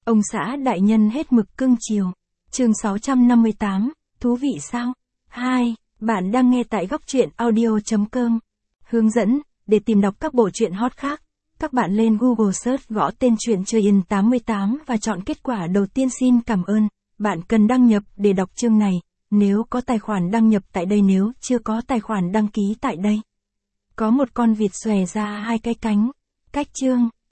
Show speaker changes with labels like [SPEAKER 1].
[SPEAKER 1] Ông xã đại nhân hết mực cưng chiều. Chương 658, thú vị sao? 2. Bạn đang nghe tại góc truyện audio.com. Hướng dẫn, để tìm đọc các bộ truyện hot khác, các bạn lên Google Search gõ tên truyện Chơi In 88 và chọn kết quả đầu tiên. Xin cảm ơn. Bạn cần đăng nhập để đọc chương này. Nếu có tài khoản đăng nhập tại đây, nếu chưa có tài khoản đăng ký tại đây. Có một con vịt xòe ra hai cái cánh. Cách chương.